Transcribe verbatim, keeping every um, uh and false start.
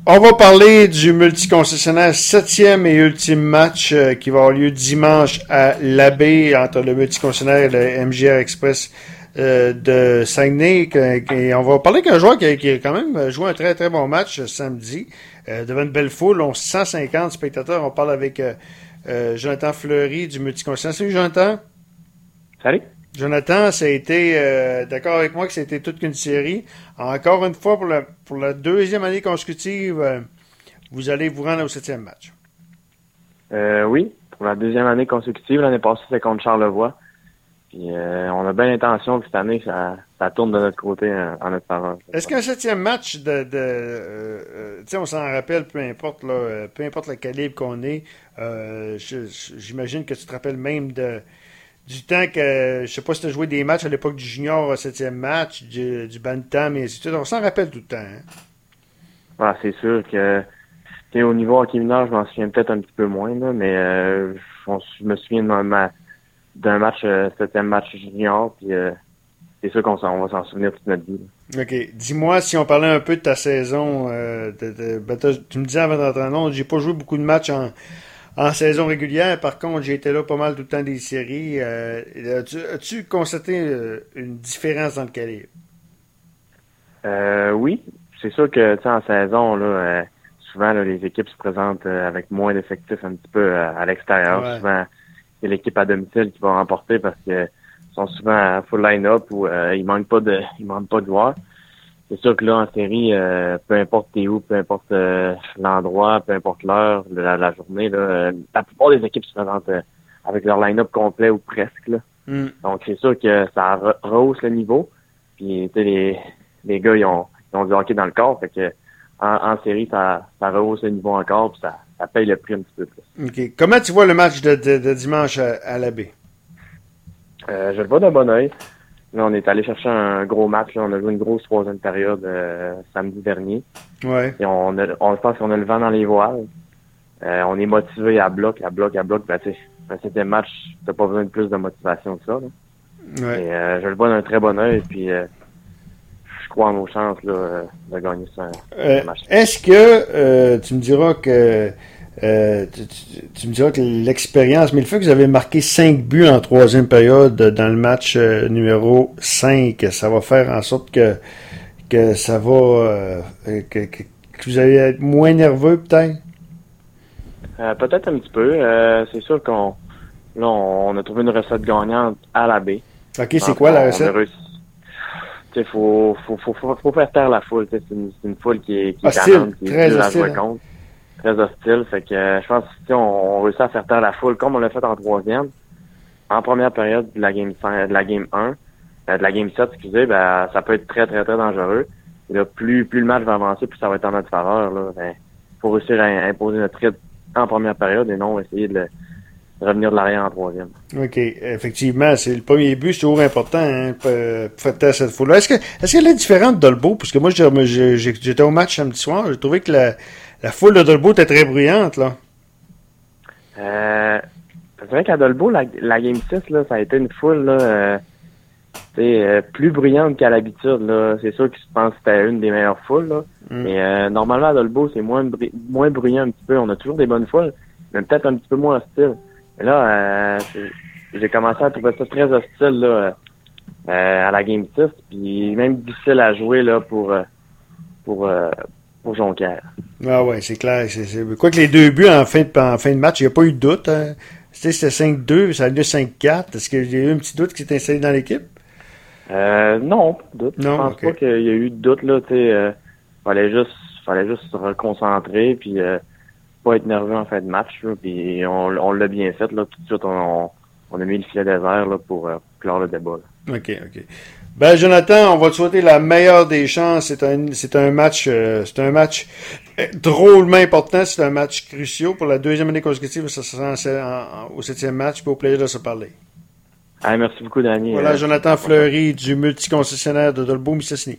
On va parler du multiconcessionnaire septième et ultime match euh, qui va avoir lieu dimanche à l'Abbé entre le multiconcessionnaire et le M J R Express euh, de Saguenay. Et on va parler qu'un joueur qui a, qui a quand même joué un très très bon match euh, samedi euh, devant une belle foule, on cent cinquante spectateurs. On parle avec euh, euh, Jonathan Fleury du multiconcessionnaire. Salut Jonathan. Salut. Jonathan, ça a été, euh, d'accord avec moi que ça a été toute qu'une série. Encore une fois, pour la, pour la deuxième année consécutive, euh, vous allez vous rendre au septième match. Euh, oui, pour la deuxième année consécutive. L'année passée, c'était contre Charlevoix. Puis euh, on a bien l'intention que cette année, ça, ça tourne de notre côté en, en notre faveur. Est-ce qu'un septième match de... de euh, euh, tu sais, on s'en rappelle, peu importe, là, euh, peu importe le calibre qu'on est, euh, je, j'imagine que tu te rappelles même de... Du temps que, je sais pas si tu as joué des matchs à l'époque du junior, septième match, du, du bantam et ainsi de suite. On s'en rappelle tout le temps. Hein? Ah, c'est sûr que au niveau hockey mineur, je m'en souviens peut-être un petit peu moins, là, mais euh, on, je me souviens de ma, d'un match, euh, septième match junior, puis euh, c'est sûr qu'on s'en, on va s'en souvenir toute notre vie. Là. OK. Dis-moi si on parlait un peu de ta saison. Euh, de, de, ben, tu me disais avant d'entrer non, j'ai pas joué beaucoup de matchs en... En saison régulière, par contre, j'ai été là pas mal tout le temps des séries. Euh, as-tu, as-tu constaté euh, une différence dans le calibre? Euh, oui, c'est sûr que tu sais, en saison, là, euh, souvent là, les équipes se présentent euh, avec moins d'effectifs un petit peu euh, à l'extérieur. Ouais. Souvent, c'est l'équipe à domicile qui va remporter parce qu'ils sont souvent à full line-up ou euh, il manque pas de il manque pas de joueurs. C'est sûr que là, en série, euh, peu importe t'es où, peu importe euh, l'endroit, peu importe l'heure, la, la journée, là, euh, la plupart des équipes se présentent euh, avec leur line-up complet ou presque. Là. Mm. Donc, c'est sûr que ça re- rehausse le niveau. Puis, tu sais, les, les gars, ils ont, ils ont du hockey dans le corps. Fait que en, en série, ça, ça rehausse le niveau encore, puis ça, ça paye le prix un petit peu plus. OK. Comment tu vois le match de, de, de dimanche à, à l'Abbé? Euh, je le vois d'un bon oeil. Là, on est allé chercher un gros match. Là. On a joué une grosse troisième période euh, samedi dernier. Ouais. Et on, a, on pense qu'on a le vent dans les voiles. Euh, on est motivé à bloc, à bloc, à bloc. Ben, tu sais, un septième match, t'as pas besoin de plus de motivation que ça. Là. Ouais. Et, euh, je le vois d'un très bon œil. Puis, euh, je crois en nos chances là, de gagner ce, euh, ce match. Est-ce que euh, tu me diras que Euh, tu, tu, tu me diras que l'expérience, mais le fait que vous avez marqué cinq buts en troisième période dans le match euh, numéro cinq, ça va faire en sorte que que ça va euh, que, que, que vous allez être moins nerveux peut-être? Euh, peut-être un petit peu. Euh, c'est sûr qu'on là on, on a trouvé une recette gagnante à la baie. OK, c'est quoi la recette? Il faut, faut, faut, faut, faut faire taire la foule. C'est une, c'est une foule qui est, qui est hostile, calante, qui est dure à jouer contre. Très hostile. Fait que euh, je pense que on, on réussit à faire taire la foule comme on l'a fait en troisième. En première période de la game cinq, de la game un, euh, de la game sept, excusez, ben ça peut être très, très, très dangereux. Et là, plus, plus le match va avancer, plus ça va être en notre faveur. Là. Ben, faut réussir à imposer notre rythme en première période et non essayer de, le, de revenir de l'arrière en troisième. OK. Effectivement, c'est le premier but, c'est toujours important, hein, pour, pour faire taire cette foule-là. Est-ce que est-ce qu'elle est différente de Dolbeau? Parce que moi, j'ai, j'ai, j'étais au match samedi soir, j'ai trouvé que la La foule de Dolbeau était très bruyante, là. Euh, c'est vrai qu'à Dolbeau, la, la Game six, là, ça a été une foule là, euh, euh, plus bruyante qu'à l'habitude. Là. C'est sûr que je pense que c'était une des meilleures foules. Là. Mm. Mais euh, normalement, à Dolbeau, c'est moins, br- moins bruyant un petit peu. On a toujours des bonnes foules, mais peut-être un petit peu moins hostile. Mais là, euh, j'ai commencé à trouver ça très hostile là, euh, à la Game six. Puis même difficile à jouer là, pour... pour euh, pour Jonquière. Ah ouais, c'est clair. C'est, c'est... Quoi que les deux buts en fin de, en fin de match, il n'y a pas eu de doute. Hein. C'était, c'était cinq deux, ça a eu cinq quatre. Est-ce qu'il y a eu un petit doute qui s'est installé dans l'équipe? Euh, non, pas de doute. Non, je pense okay. pas qu'il y a eu de doute. Là, euh, fallait juste fallait juste se reconcentrer puis euh, pas être nerveux en fin de match. Là, puis on, on l'a bien fait. Là, tout de suite, on, on a mis le filet désert là, pour euh, clore le débat. Là. OK, OK. Ben Jonathan, on va te souhaiter la meilleure des chances. C'est un c'est un match euh, c'est un match drôlement important. C'est un match crucial pour la deuxième année consécutive. Ça sera au septième match. Puis au plaisir de se parler. Ah, merci beaucoup, Danny. Voilà, Jonathan Fleury du multiconcessionnaire de Dolbeau-Mistassini.